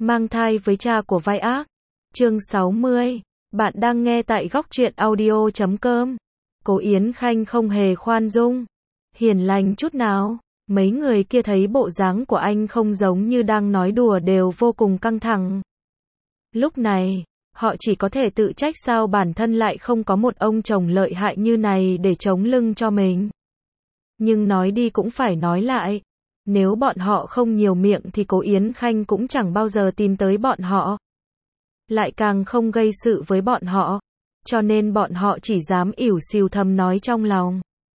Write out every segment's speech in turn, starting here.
Mang thai với cha của vai ác. Chương 60. Bạn đang nghe tại góc truyện audio.com. Cố Yến Khanh không hề khoan dung, hiền lành chút nào. Mấy người kia thấy bộ dáng của anh không giống như đang nói đùa đều vô cùng căng thẳng. Lúc này, họ chỉ có thể tự trách sao bản thân lại không có một ông chồng lợi hại như này để chống lưng cho mình. Nhưng nói đi cũng phải nói lại. Nếu bọn họ không nhiều miệng thì Cố Yến Khanh cũng chẳng bao giờ tìm tới bọn họ. Lại càng không gây sự với bọn họ. Cho nên bọn họ chỉ dám ỉu xìu thầm nói trong lòng.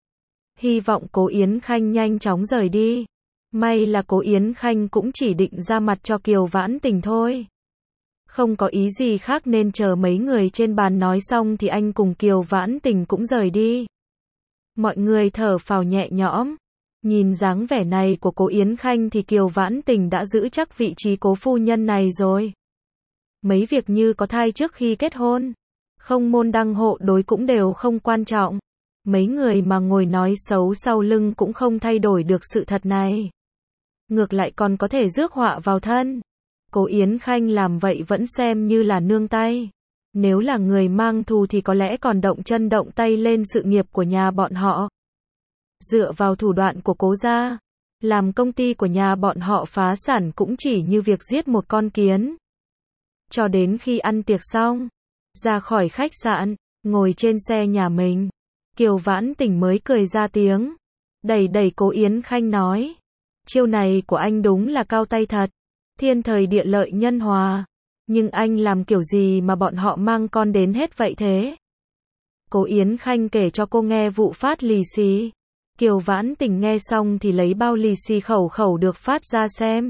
Hy vọng Cố Yến Khanh nhanh chóng rời đi. May là Cố Yến Khanh cũng chỉ định ra mặt cho Kiều Vãn Tình thôi. Không có ý gì khác nên chờ mấy người trên bàn nói xong thì anh cùng Kiều Vãn Tình cũng rời đi. Mọi người thở phào nhẹ nhõm. Nhìn dáng vẻ này của Cố Yến Khanh thì Kiều Vãn Tình đã giữ chắc vị trí cố phu nhân này rồi. Mấy việc như có thai trước khi kết hôn, không môn đăng hộ đối cũng đều không quan trọng. Mấy người mà ngồi nói xấu sau lưng cũng không thay đổi được sự thật này. Ngược lại còn có thể rước họa vào thân. Cố Yến Khanh làm vậy vẫn xem như là nương tay. Nếu là người mang thù thì có lẽ còn động chân động tay lên sự nghiệp của nhà bọn họ. Dựa vào thủ đoạn của Cố gia, làm công ty của nhà bọn họ phá sản cũng chỉ như việc giết một con kiến. Cho đến khi ăn tiệc xong, ra khỏi khách sạn, ngồi trên xe nhà mình, Kiều Vãn Tình mới cười ra tiếng, đẩy đẩy Cố Yến Khanh nói, chiêu này của anh đúng là cao tay thật, thiên thời địa lợi nhân hòa, nhưng anh làm kiểu gì mà bọn họ mang con đến hết vậy thế? Cố Yến Khanh kể cho cô nghe vụ phát lì xì. Kiều Vãn Tình nghe xong thì lấy bao lì xì khẩu khẩu được phát ra xem.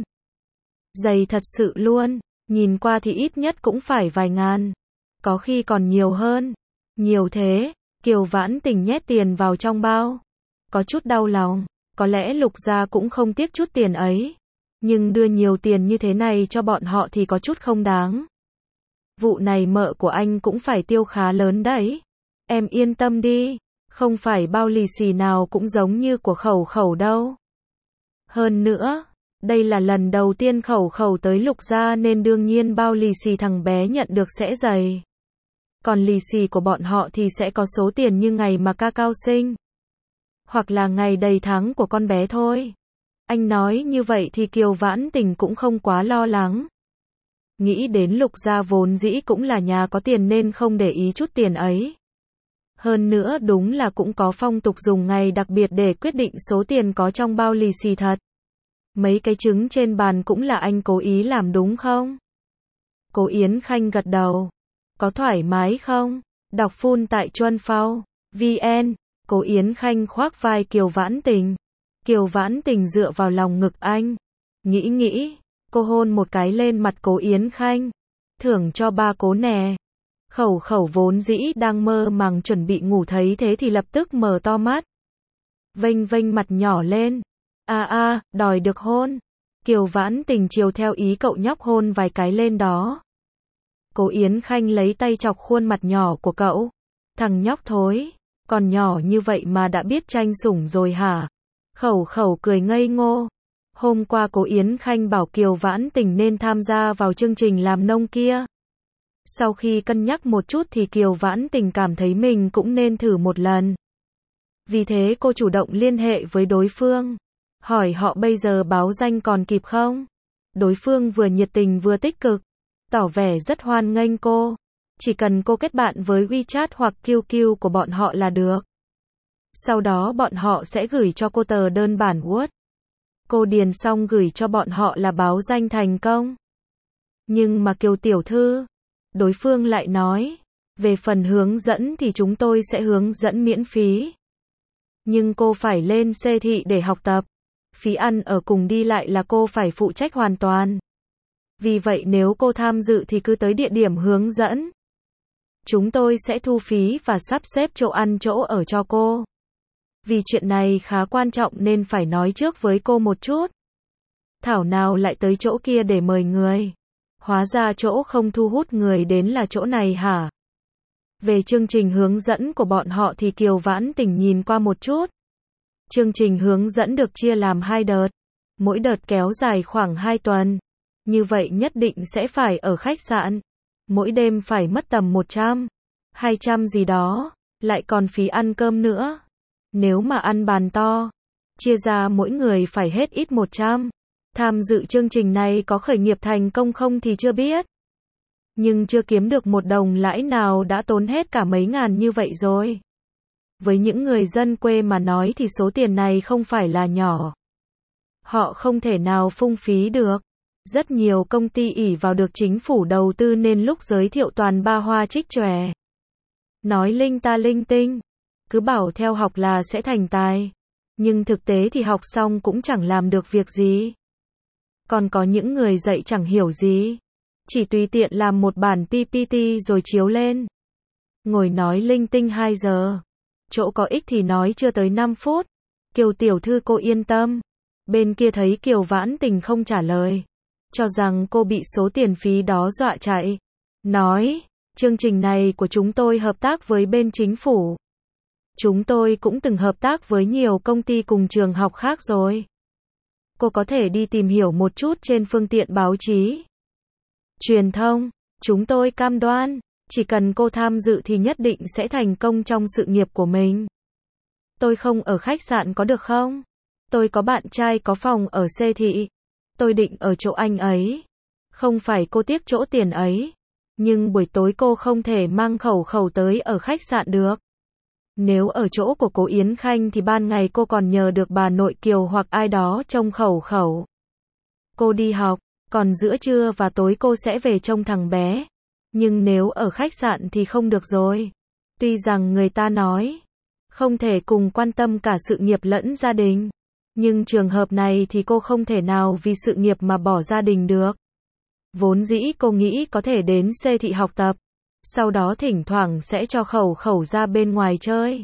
Dày thật sự luôn, nhìn qua thì ít nhất cũng phải vài ngàn. Có khi còn nhiều hơn. Nhiều thế, Kiều Vãn Tình nhét tiền vào trong bao. Có chút đau lòng, có lẽ Lục gia cũng không tiếc chút tiền ấy. Nhưng đưa nhiều tiền như thế này cho bọn họ thì có chút không đáng. Vụ này mợ của anh cũng phải tiêu khá lớn đấy. Em yên tâm đi. Không phải bao lì xì nào cũng giống như của khẩu khẩu đâu. Hơn nữa, đây là lần đầu tiên khẩu khẩu tới Lục gia nên đương nhiên bao lì xì thằng bé nhận được sẽ dày. Còn lì xì của bọn họ thì sẽ có số tiền như ngày mà ca cao sinh. Hoặc là ngày đầy tháng của con bé thôi. Anh nói như vậy thì Kiều Vãn Tình cũng không quá lo lắng. Nghĩ đến Lục gia vốn dĩ cũng là nhà có tiền nên không để ý chút tiền ấy. Hơn nữa đúng là cũng có phong tục dùng ngày đặc biệt để quyết định số tiền có trong bao lì xì thật. Mấy cái trứng trên bàn cũng là anh cố ý làm đúng không? Cố Yến Khanh gật đầu. Có thoải mái không? Đọc full tại Chuanphao.vn. Cố Yến Khanh khoác vai Kiều Vãn Tình. Kiều Vãn Tình dựa vào lòng ngực anh. Nghĩ, cô hôn một cái lên mặt Cố Yến Khanh. Thưởng cho ba Cố nè. Khẩu khẩu vốn dĩ đang mơ màng chuẩn bị ngủ thấy thế thì lập tức mở to mắt. Vênh vênh mặt nhỏ lên. Đòi được hôn. Kiều Vãn Tình chiều theo ý cậu nhóc hôn vài cái lên đó. Cố Yến Khanh lấy tay chọc khuôn mặt nhỏ của cậu. Thằng nhóc thối, còn nhỏ như vậy mà đã biết tranh sủng rồi hả? Khẩu khẩu cười ngây ngô. Hôm qua Cố Yến Khanh bảo Kiều Vãn Tình nên tham gia vào chương trình làm nông kia. Sau khi cân nhắc một chút thì Kiều Vãn Tình cảm thấy mình cũng nên thử một lần. Vì thế cô chủ động liên hệ với đối phương. Hỏi họ bây giờ báo danh còn kịp không? Đối phương vừa nhiệt tình vừa tích cực. Tỏ vẻ rất hoan nghênh cô. Chỉ cần cô kết bạn với WeChat hoặc QQ của bọn họ là được. Sau đó bọn họ sẽ gửi cho cô tờ đơn bản Word. Cô điền xong gửi cho bọn họ là báo danh thành công. Nhưng mà Kiều tiểu thư, đối phương lại nói, về phần hướng dẫn thì chúng tôi sẽ hướng dẫn miễn phí. Nhưng cô phải lên Xê Thị để học tập. Phí ăn ở cùng đi lại là cô phải phụ trách hoàn toàn. Vì vậy nếu cô tham dự thì cứ tới địa điểm hướng dẫn. Chúng tôi sẽ thu phí và sắp xếp chỗ ăn chỗ ở cho cô. Vì chuyện này khá quan trọng nên phải nói trước với cô một chút. Thảo nào lại tới chỗ kia để mời người. Hóa ra chỗ không thu hút người đến là chỗ này hả? Về chương trình hướng dẫn của bọn họ thì Kiều Vãn Tình nhìn qua một chút. Chương trình hướng dẫn được chia làm 2 đợt. Mỗi đợt kéo dài khoảng 2 tuần. Như vậy nhất định sẽ phải ở khách sạn. Mỗi đêm phải mất tầm 100, 200 gì đó, lại còn phí ăn cơm nữa. Nếu mà ăn bàn to, chia ra mỗi người phải hết ít 100. Tham dự chương trình này có khởi nghiệp thành công không thì chưa biết. Nhưng chưa kiếm được một đồng lãi nào đã tốn hết cả mấy ngàn như vậy rồi. Với những người dân quê mà nói thì số tiền này không phải là nhỏ. Họ không thể nào phung phí được. Rất nhiều công ty ỷ vào được chính phủ đầu tư nên lúc giới thiệu toàn ba hoa trích chòe. Nói linh ta linh tinh. Cứ bảo theo học là sẽ thành tài. Nhưng thực tế thì học xong cũng chẳng làm được việc gì. Còn có những người dạy chẳng hiểu gì. Chỉ tùy tiện làm một bản PPT rồi chiếu lên. Ngồi nói linh tinh 2 giờ. Chỗ có ích thì nói chưa tới 5 phút. Kiều tiểu thư cô yên tâm. Bên kia thấy Kiều Vãn Tình không trả lời. Cho rằng cô bị số tiền phí đó dọa chạy. Nói, chương trình này của chúng tôi hợp tác với bên chính phủ. Chúng tôi cũng từng hợp tác với nhiều công ty cùng trường học khác rồi. Cô có thể đi tìm hiểu một chút trên phương tiện báo chí, truyền thông. Chúng tôi cam đoan, chỉ cần cô tham dự thì nhất định sẽ thành công trong sự nghiệp của mình. Tôi không ở khách sạn có được không? Tôi có bạn trai có phòng ở Xê Thị. Tôi định ở chỗ anh ấy. Không phải cô tiếc chỗ tiền ấy. Nhưng buổi tối cô không thể mang khẩu khẩu tới ở khách sạn được. Nếu ở chỗ của cô Yến Khanh thì ban ngày cô còn nhờ được bà nội Kiều hoặc ai đó trông khẩu khẩu. Cô đi học, còn giữa trưa và tối cô sẽ về trông thằng bé. Nhưng nếu ở khách sạn thì không được rồi. Tuy rằng người ta nói, không thể cùng quan tâm cả sự nghiệp lẫn gia đình. Nhưng trường hợp này thì cô không thể nào vì sự nghiệp mà bỏ gia đình được. Vốn dĩ cô nghĩ có thể đến Xê Thị học tập. Sau đó thỉnh thoảng sẽ cho khẩu khẩu ra bên ngoài chơi.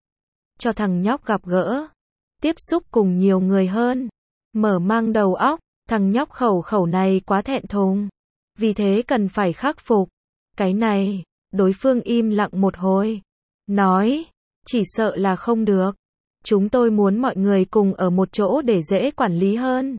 Cho thằng nhóc gặp gỡ. Tiếp xúc cùng nhiều người hơn. Mở mang đầu óc. Thằng nhóc khẩu khẩu này quá thẹn thùng. Vì thế cần phải khắc phục. Cái này, đối phương im lặng một hồi. Nói, chỉ sợ là không được. Chúng tôi muốn mọi người cùng ở một chỗ để dễ quản lý hơn.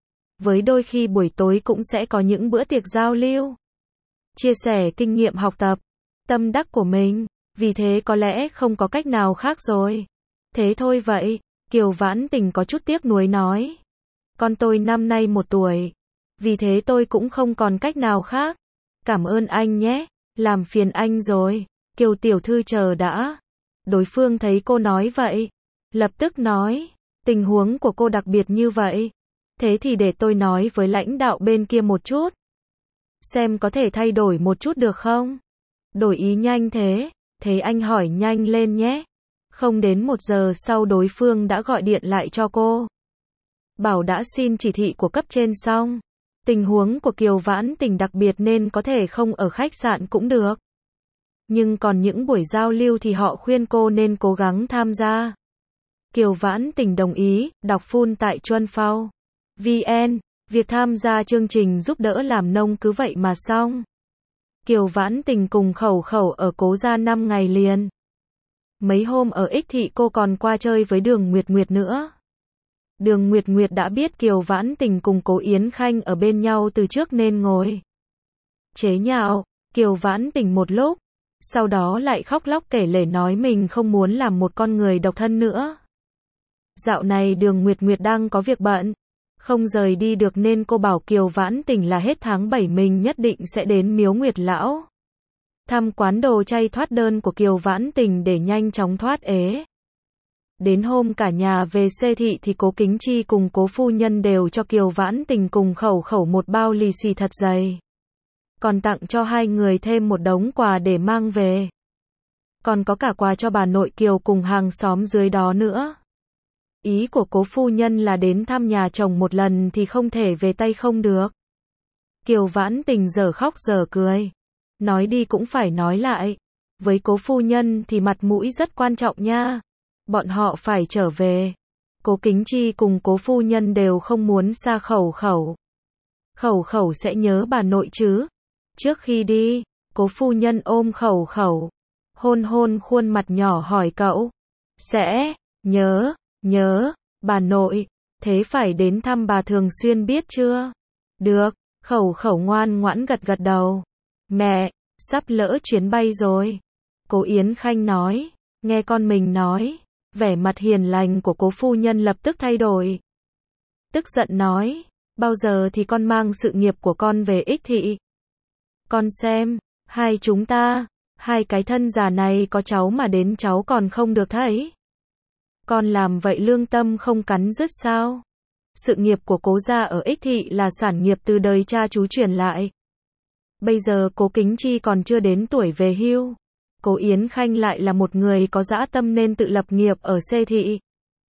Với đôi khi buổi tối cũng sẽ có những bữa tiệc giao lưu. Chia sẻ kinh nghiệm học tập, tâm đắc của mình. Vì thế có lẽ không có cách nào khác rồi. Thế thôi vậy, Kiều Vãn Tình có chút tiếc nuối nói. Con tôi năm nay 1 tuổi. Vì thế tôi cũng không còn cách nào khác. Cảm ơn anh nhé, làm phiền anh rồi. Kiều tiểu thư chờ đã. Đối phương thấy cô nói vậy. Lập tức nói, tình huống của cô đặc biệt như vậy. Thế thì để tôi nói với lãnh đạo bên kia một chút. Xem có thể thay đổi một chút được không? Đổi ý nhanh thế, thế anh hỏi nhanh lên nhé. Không đến 1 giờ sau đối phương đã gọi điện lại cho cô. Bảo đã xin chỉ thị của cấp trên xong. Tình huống của Kiều Vãn Tình đặc biệt nên có thể không ở khách sạn cũng được. Nhưng còn những buổi giao lưu thì họ khuyên cô nên cố gắng tham gia. Kiều Vãn Tình đồng ý, đọc full tại Chuân Phao. VN, việc tham gia chương trình giúp đỡ làm nông cứ vậy mà xong. Kiều Vãn Tình cùng khẩu khẩu ở Cố Gia 5 ngày liền. Mấy hôm ở Ích Thị cô còn qua chơi với Đường Nguyệt Nguyệt nữa. Đường Nguyệt Nguyệt đã biết Kiều Vãn Tình cùng Cố Yến Khanh ở bên nhau từ trước nên ngồi chế nhạo Kiều Vãn Tình một lúc. Sau đó lại khóc lóc kể lể nói mình không muốn làm một con người độc thân nữa. Dạo này Đường Nguyệt Nguyệt đang có việc bận, không rời đi được nên cô bảo Kiều Vãn Tình là hết tháng 7 mình nhất định sẽ đến Miếu Nguyệt Lão. Thăm quán đồ chay thoát đơn của Kiều Vãn Tình để nhanh chóng thoát ế. Đến hôm cả nhà về Xê Thị thì Cố Kính Chi cùng Cố phu nhân đều cho Kiều Vãn Tình cùng khẩu khẩu một bao lì xì thật dày. Còn tặng cho hai người thêm một đống quà để mang về. Còn có cả quà cho bà nội Kiều cùng hàng xóm dưới đó nữa. Ý của Cố phu nhân là đến thăm nhà chồng một lần thì không thể về tay không được. Kiều Vãn Tình giờ khóc giờ cười. Nói đi cũng phải nói lại. Với Cố phu nhân thì mặt mũi rất quan trọng nha. Bọn họ phải trở về. Cố Kính Chi cùng Cố phu nhân đều không muốn xa khẩu khẩu. Khẩu khẩu sẽ nhớ bà nội chứ. Trước khi đi, Cố phu nhân ôm khẩu khẩu. Hôn hôn khuôn mặt nhỏ hỏi cậu. Sẽ, nhớ, bà nội. Thế phải đến thăm bà thường xuyên biết chưa? Được, Khẩu khẩu ngoan ngoãn gật gật đầu. Mẹ, sắp lỡ chuyến bay rồi. Cố Yến Khanh nói, nghe con mình nói, vẻ mặt hiền lành của cố phu nhân lập tức thay đổi. Tức giận nói, bao giờ thì con mang sự nghiệp của con về Ích Thị. Con xem, hai chúng ta, hai cái thân già này có cháu mà đến cháu còn không được thấy. Con làm vậy lương tâm không cắn rứt sao? Sự nghiệp của cố gia ở Ích Thị là sản nghiệp từ đời cha chú truyền lại. Bây giờ cố Kính Chi còn chưa đến tuổi về hưu. Cố Yến Khanh lại là một người có dã tâm nên tự lập nghiệp ở C Thị.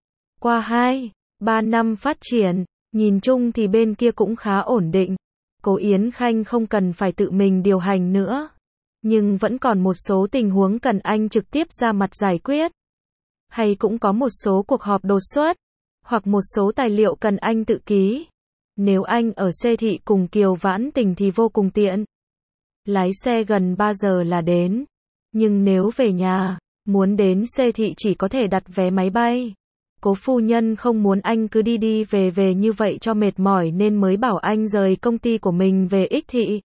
Qua 2-3 năm phát triển, nhìn chung thì bên kia cũng khá ổn định. Cố Yến Khanh không cần phải tự mình điều hành nữa. Nhưng vẫn còn một số tình huống cần anh trực tiếp ra mặt giải quyết. Hay cũng có một số cuộc họp đột xuất. Hoặc một số tài liệu cần anh tự ký. Nếu anh ở C Thị cùng Kiều Vãn Tình thì vô cùng tiện. Lái xe gần 3 giờ là đến. Nhưng nếu về nhà, muốn đến C Thị chỉ có thể đặt vé máy bay. Cố phu nhân không muốn anh cứ đi đi về về như vậy cho mệt mỏi nên mới bảo anh rời công ty của mình về Ích Thị.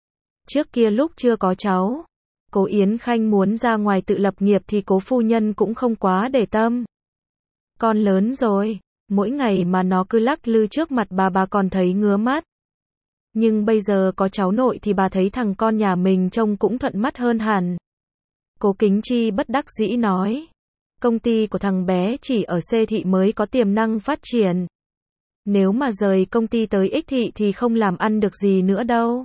Trước kia lúc chưa có cháu, cố Yến Khanh muốn ra ngoài tự lập nghiệp thì cố phu nhân cũng không quá để tâm. Con lớn rồi, mỗi ngày mà nó cứ lắc lư trước mặt bà còn thấy ngứa mắt. Nhưng bây giờ có cháu nội thì bà thấy thằng con nhà mình trông cũng thuận mắt hơn hẳn. Cố Kính Chi bất đắc dĩ nói. Công ty của thằng bé chỉ ở C Thị mới có tiềm năng phát triển. Nếu mà rời công ty tới Ích Thị thì không làm ăn được gì nữa đâu.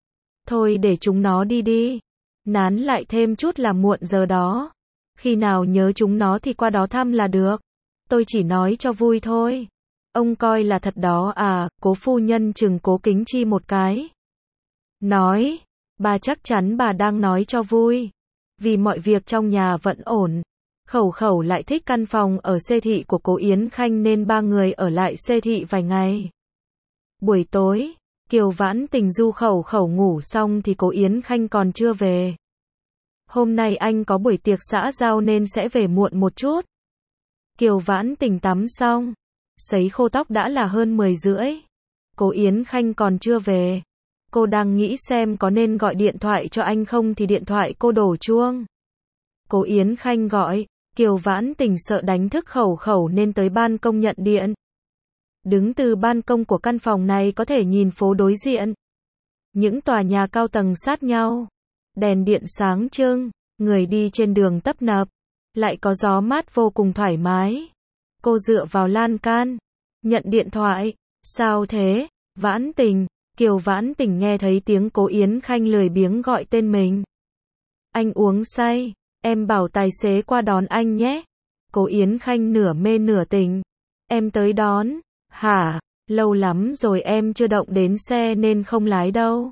Thôi để chúng nó đi đi. Nán lại thêm chút là muộn giờ đó. Khi nào nhớ chúng nó thì qua đó thăm là được. Tôi chỉ nói cho vui thôi. Ông coi là thật đó à, cố phu nhân chừng Cố Kính Chi một cái. Nói, bà chắc chắn bà đang nói cho vui. Vì mọi việc trong nhà vẫn ổn. Khẩu khẩu lại thích căn phòng ở C Thị của cố Yến Khanh nên ba người ở lại C Thị vài ngày. Buổi tối, Kiều Vãn Tình du khẩu khẩu ngủ xong thì cố Yến Khanh còn chưa về. Hôm nay anh có buổi tiệc xã giao nên sẽ về muộn một chút. Kiều Vãn Tình tắm xong, sấy khô tóc đã là hơn 10 rưỡi. Cố Yến Khanh còn chưa về. Cô đang nghĩ xem có nên gọi điện thoại cho anh không thì điện thoại cô đổ chuông. Cố Yến Khanh gọi, Kiều Vãn Tình sợ đánh thức khẩu khẩu nên tới ban công nhận điện. Đứng từ ban công của căn phòng này có thể nhìn phố đối diện. Những tòa nhà cao tầng sát nhau. Đèn điện sáng trưng, người đi trên đường tấp nập. Lại có gió mát vô cùng thoải mái. Cô dựa vào lan can, nhận điện thoại. Sao thế, Vãn Tình? Kiều Vãn Tình nghe thấy tiếng cố Yến Khanh lười biếng gọi tên mình. Anh uống say, em bảo tài xế qua đón anh nhé. Cố Yến Khanh nửa mê nửa tỉnh. Em tới đón, hả? Lâu lắm rồi em chưa động đến xe nên không lái đâu.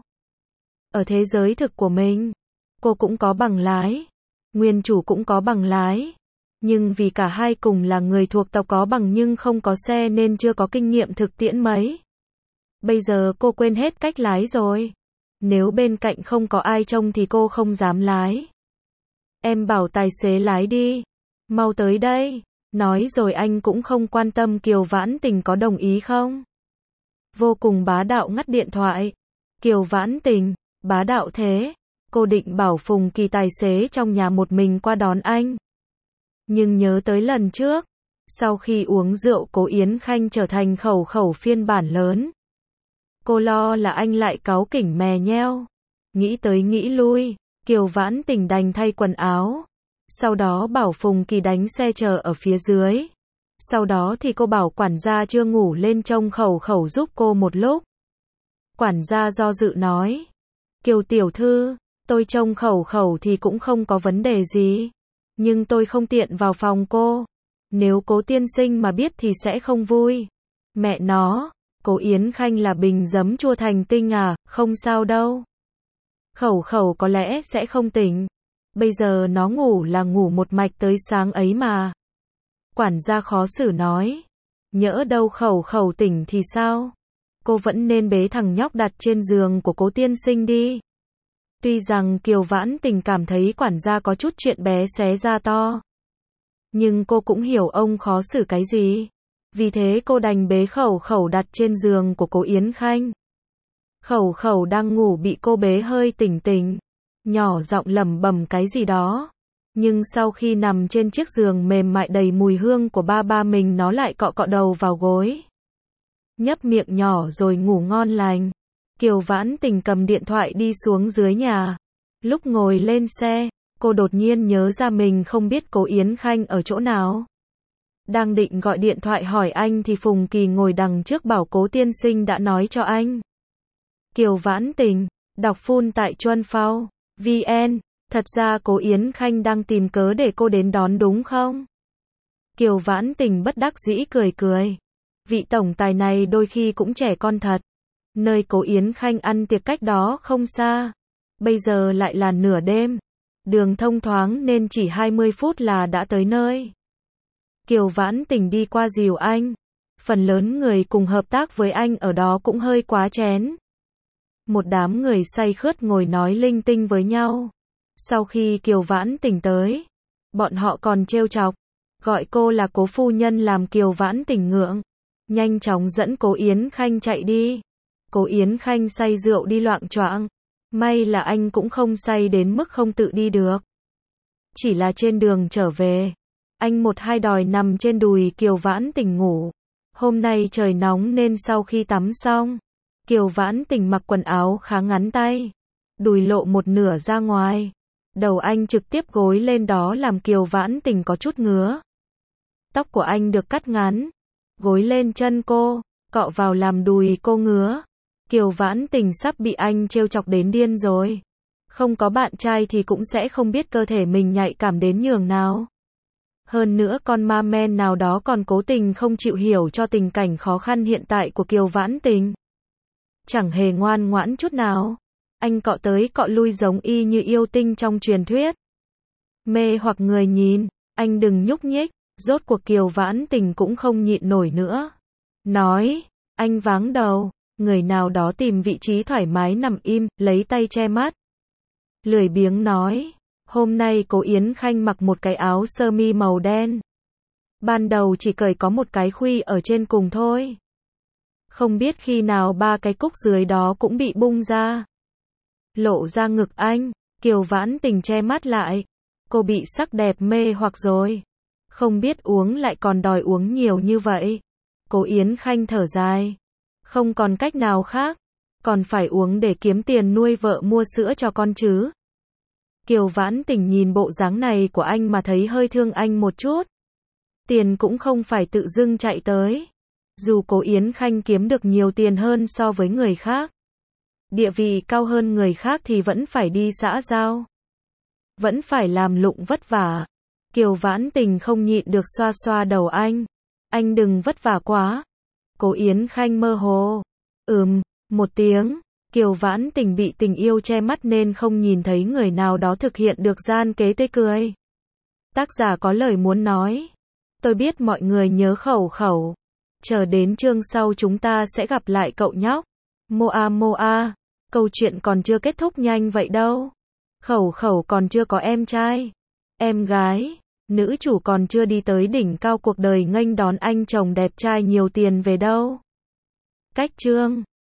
Ở thế giới thực của mình, cô cũng có bằng lái. Nguyên chủ cũng có bằng lái. Nhưng vì cả hai cùng là người thuộc tộc có bằng nhưng không có xe nên chưa có kinh nghiệm thực tiễn mấy. Bây giờ cô quên hết cách lái rồi. Nếu bên cạnh không có ai trông thì cô không dám lái. Em bảo tài xế lái đi. Mau tới đây. Nói rồi anh cũng không quan tâm Kiều Vãn Tình có đồng ý không. Vô cùng bá đạo ngắt điện thoại. Kiều Vãn Tình, bá đạo thế. Cô định bảo Phùng Kỳ tài xế trong nhà một mình qua đón anh. Nhưng nhớ tới lần trước. Sau khi uống rượu cố Yến Khanh trở thành khẩu khẩu phiên bản lớn. Cô lo là anh lại cáu kỉnh mè nheo. Nghĩ tới nghĩ lui, Kiều Vãn Tình đành thay quần áo. Sau đó bảo Phùng Kỳ đánh xe chờ ở phía dưới. Sau đó thì cô bảo quản gia chưa ngủ lên trông khẩu khẩu giúp cô một lúc. Quản gia do dự nói. Kiều tiểu thư, tôi trông khẩu khẩu thì cũng không có vấn đề gì. Nhưng tôi không tiện vào phòng cô. Nếu cố tiên sinh mà biết thì sẽ không vui. Mẹ nó, cố Yến Khanh là bình giấm chua thành tinh à, không sao đâu. Khẩu khẩu có lẽ sẽ không tỉnh. Bây giờ nó ngủ là ngủ một mạch tới sáng ấy mà. Quản gia khó xử nói. Nhỡ đâu khẩu khẩu tỉnh thì sao? Cô vẫn nên bế thằng nhóc đặt trên giường của cố tiên sinh đi. Tuy rằng Kiều Vãn Tình cảm thấy quản gia có chút chuyện bé xé ra to. Nhưng cô cũng hiểu ông khó xử cái gì. Vì thế cô đành bế khẩu khẩu đặt trên giường của cố Yến Khanh. Khẩu khẩu đang ngủ bị cô bế hơi tỉnh tỉnh, nhỏ giọng lẩm bẩm cái gì đó. Nhưng sau khi nằm trên chiếc giường mềm mại đầy mùi hương của ba ba mình, nó lại cọ cọ đầu vào gối, nhấp miệng nhỏ rồi ngủ ngon lành. Kiều Vãn Tình cầm điện thoại đi xuống dưới nhà. Lúc ngồi lên xe, cô đột nhiên nhớ ra mình không biết Cố Yến Khanh ở chỗ nào. Đang định gọi điện thoại hỏi anh thì Phùng Kỳ ngồi đằng trước bảo Cố tiên sinh đã nói cho anh. Kiều Vãn Tình, đọc full tại Chuanphao.vn, thật ra Cố Yến Khanh đang tìm cớ để cô đến đón đúng không? Kiều Vãn Tình bất đắc dĩ cười cười. Vị tổng tài này đôi khi cũng trẻ con thật. Nơi Cố Yến Khanh ăn tiệc cách đó không xa. Bây giờ lại là nửa đêm. Đường thông thoáng nên chỉ 20 phút là đã tới nơi. Kiều Vãn Tình đi qua dìu anh. Phần lớn người cùng hợp tác với anh ở đó cũng hơi quá chén. Một đám người say khướt ngồi nói linh tinh với nhau. Sau khi Kiều Vãn Tình tới, bọn họ còn trêu chọc, gọi cô là Cố phu nhân làm Kiều Vãn Tình ngượng. Nhanh chóng dẫn Cố Yến Khanh chạy đi. Cố Yến Khanh say rượu đi loạng choạng. May là anh cũng không say đến mức không tự đi được. Chỉ là trên đường trở về, anh một hai đòi nằm trên đùi Kiều Vãn Tình ngủ. Hôm nay trời nóng nên sau khi tắm xong, Kiều Vãn Tình mặc quần áo khá ngắn tay, đùi lộ một nửa ra ngoài. Đầu anh trực tiếp gối lên đó làm Kiều Vãn Tình có chút ngứa. Tóc của anh được cắt ngắn, gối lên chân cô, cọ vào làm đùi cô ngứa. Kiều Vãn Tình sắp bị anh trêu chọc đến điên rồi. Không có bạn trai thì cũng sẽ không biết cơ thể mình nhạy cảm đến nhường nào. Hơn nữa con ma men nào đó còn cố tình không chịu hiểu cho tình cảnh khó khăn hiện tại của Kiều Vãn Tình. Chẳng hề ngoan ngoãn chút nào. Anh cọ tới cọ lui giống y như yêu tinh trong truyền thuyết. Mê hoặc người nhìn, anh đừng nhúc nhích. Rốt cuộc Kiều Vãn Tình cũng không nhịn nổi nữa. Nói, anh váng đầu. Người nào đó tìm vị trí thoải mái nằm im, lấy tay che mắt. Lười biếng nói, hôm nay Cố Yến Khanh mặc một cái áo sơ mi màu đen. Ban đầu chỉ cởi có một cái khuy ở trên cùng thôi. Không biết khi nào ba cái cúc dưới đó cũng bị bung ra. Lộ ra ngực anh, Kiều Vãn Tình che mắt lại. Cô bị sắc đẹp mê hoặc rồi. Không biết uống lại còn đòi uống nhiều như vậy. Cố Yến Khanh thở dài. Không còn cách nào khác. Còn phải uống để kiếm tiền nuôi vợ mua sữa cho con chứ. Kiều Vãn Tình nhìn bộ dáng này của anh mà thấy hơi thương anh một chút. Tiền cũng không phải tự dưng chạy tới. Dù Cố Yến Khanh kiếm được nhiều tiền hơn so với người khác, địa vị cao hơn người khác thì vẫn phải đi xã giao. Vẫn phải làm lụng vất vả. Kiều Vãn Tình không nhịn được xoa xoa đầu anh. Anh đừng vất vả quá. Cố Yến Khanh mơ hồ. Một tiếng. Kiều Vãn Tình bị tình yêu che mắt nên không nhìn thấy người nào đó thực hiện được gian kế tê cười. Tác giả có lời muốn nói. Tôi biết mọi người nhớ khẩu khẩu. Chờ đến chương sau chúng ta sẽ gặp lại cậu nhóc. Moa Moa. Câu chuyện còn chưa kết thúc nhanh vậy đâu. Khẩu khẩu còn chưa có em trai, em gái. Nữ chủ còn chưa đi tới đỉnh cao cuộc đời nghênh đón anh chồng đẹp trai nhiều tiền về đâu. Cách chương